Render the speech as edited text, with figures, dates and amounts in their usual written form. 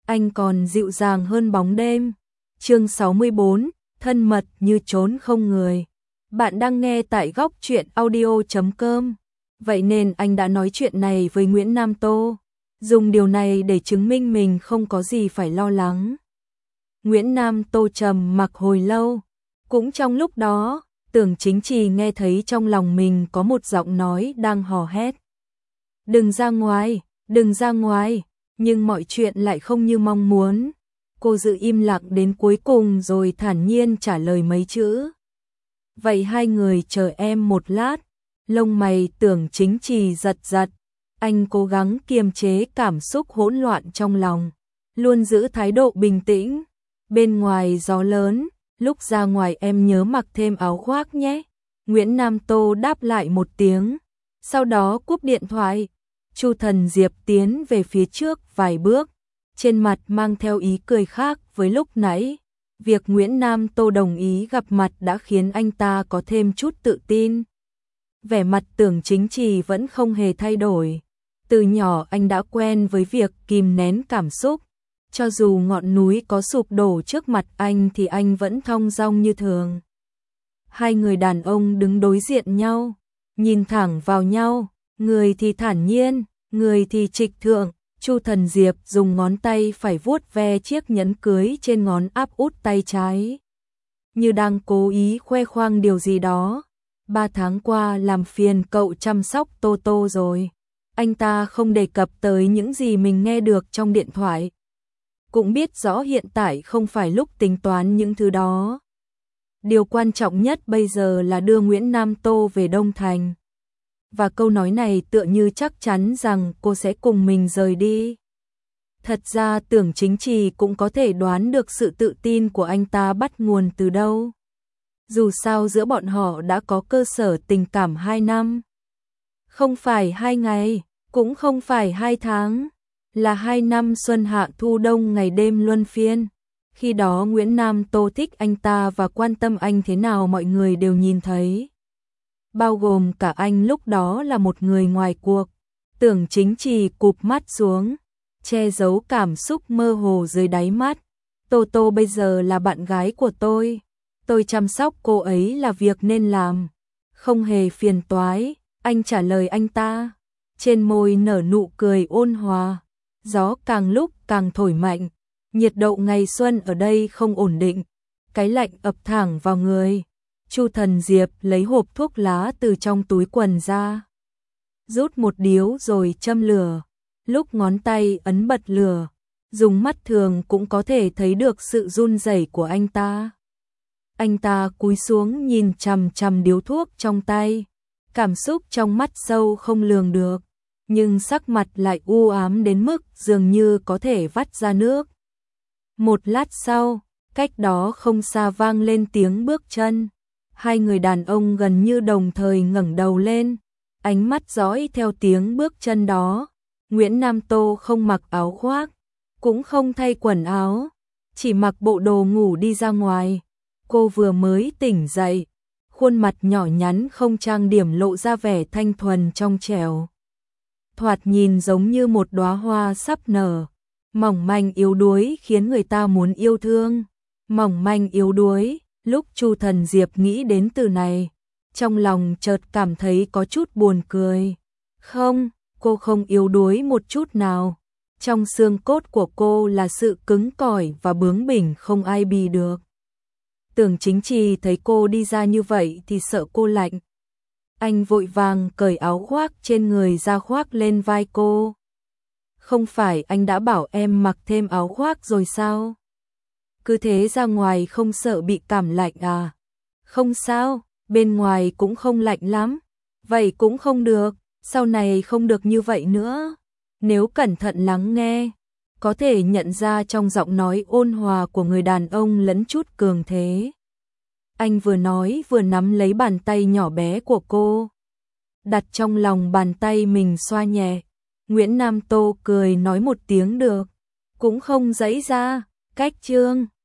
anh còn dịu dàng hơn bóng đêm. Chương 64, thân mật như trốn không người. Bạn đang nghe tại góc truyện audio.com. Vậy nên anh đã nói chuyện này với Nguyễn Nam Tô, dùng điều này để chứng minh mình không có gì phải lo lắng. Nguyễn Nam Tô trầm mặc hồi lâu. Cũng trong lúc đó, Tưởng Chính Trì nghe thấy trong lòng mình có một giọng nói đang hò hét. Đừng ra ngoài, đừng ra ngoài, nhưng mọi chuyện lại không như mong muốn. Cô giữ im lặng đến cuối cùng rồi thản nhiên trả lời mấy chữ. Vậy hai người chờ em một lát. Lông mày Tưởng Chính Trì giật giật. Anh cố gắng kiềm chế cảm xúc hỗn loạn trong lòng, luôn giữ thái độ bình tĩnh. Bên ngoài gió lớn, lúc ra ngoài em nhớ mặc thêm áo khoác nhé. Nguyễn Nam Tô đáp lại một tiếng, sau đó cúp điện thoại. Chu Thần Diệp tiến về phía trước vài bước, trên mặt mang theo ý cười khác với lúc nãy. Việc Nguyễn Nam Tô đồng ý gặp mặt đã khiến anh ta có thêm chút tự tin. Vẻ mặt Tưởng Chính Trì vẫn không hề thay đổi. Từ nhỏ anh đã quen với việc kìm nén cảm xúc. Cho dù ngọn núi có sụp đổ trước mặt anh thì anh vẫn thong dong như thường. Hai người đàn ông đứng đối diện nhau, nhìn thẳng vào nhau, người thì thản nhiên, người thì trịch thượng. Chu Thần Diệp dùng ngón tay phải vuốt ve chiếc nhẫn cưới trên ngón áp út tay trái, như đang cố ý khoe khoang điều gì đó. 3 tháng qua làm phiền cậu chăm sóc Tô Tô rồi. Anh ta không đề cập tới những gì mình nghe được trong điện thoại. Cũng biết rõ hiện tại không phải lúc tính toán những thứ đó. Điều quan trọng nhất bây giờ là đưa Nguyễn Nam Tô về Đông Thành. Và câu nói này tựa như chắc chắn rằng cô sẽ cùng mình rời đi. Thật ra Tưởng Chính Trì cũng có thể đoán được sự tự tin của anh ta bắt nguồn từ đâu. Dù sao giữa bọn họ đã có cơ sở tình cảm 2 năm. Không phải 2 ngày, cũng không phải 2 tháng, là 2 năm xuân hạ thu đông ngày đêm luân phiên. Khi đó Nguyễn Nam Tô thích anh ta và quan tâm anh thế nào mọi người đều nhìn thấy. Bao gồm cả anh lúc đó là một người ngoài cuộc. Tưởng Chính Trì cụp mắt xuống, che giấu cảm xúc mơ hồ dưới đáy mắt. Tô Tô bây giờ là bạn gái của tôi chăm sóc cô ấy là việc nên làm, không hề phiền toái. Anh trả lời anh ta, trên môi nở nụ cười ôn hòa. Gió càng lúc càng thổi mạnh, nhiệt độ ngày xuân ở đây không ổn định, cái lạnh ập thẳng vào người. Chu Thần Diệp lấy hộp thuốc lá từ trong túi quần ra, rút một điếu rồi châm lửa. Lúc ngón tay ấn bật lửa, dùng mắt thường cũng có thể thấy được sự run rẩy của anh ta. Anh ta cúi xuống nhìn chằm chằm điếu thuốc trong tay, cảm xúc trong mắt sâu không lường được, nhưng sắc mặt lại u ám đến mức dường như có thể vắt ra nước. Một lát sau, cách đó không xa vang lên tiếng bước chân. Hai người đàn ông gần như đồng thời ngẩng đầu lên, ánh mắt dõi theo tiếng bước chân đó. Nguyễn Nam Tô không mặc áo khoác, cũng không thay quần áo, chỉ mặc bộ đồ ngủ đi ra ngoài. Cô vừa mới tỉnh dậy, khuôn mặt nhỏ nhắn không trang điểm lộ ra vẻ thanh thuần trong trẻo. Thoạt nhìn giống như một đóa hoa sắp nở, mỏng manh yếu đuối khiến người ta muốn yêu thương. Mỏng manh yếu đuối, lúc Chu Thần Diệp nghĩ đến từ này, trong lòng chợt cảm thấy có chút buồn cười. Không, cô không yếu đuối một chút nào. Trong xương cốt của cô là sự cứng cỏi và bướng bỉnh không ai bì được. Tưởng Chính Trì thấy cô đi ra như vậy thì sợ cô lạnh. Anh vội vàng cởi áo khoác trên người ra khoác lên vai cô. Không phải anh đã bảo em mặc thêm áo khoác rồi sao? Cứ thế ra ngoài không sợ bị cảm lạnh à? Không sao, bên ngoài cũng không lạnh lắm. Vậy cũng không được, sau này không được như vậy nữa. Nếu cẩn thận lắng nghe, có thể nhận ra trong giọng nói ôn hòa của người đàn ông lẫn chút cường thế. Anh vừa nói vừa nắm lấy bàn tay nhỏ bé của cô, đặt trong lòng bàn tay mình xoa nhẹ. Nguyễn Nam Tô cười nói một tiếng được, cũng không giãy ra. Cách chương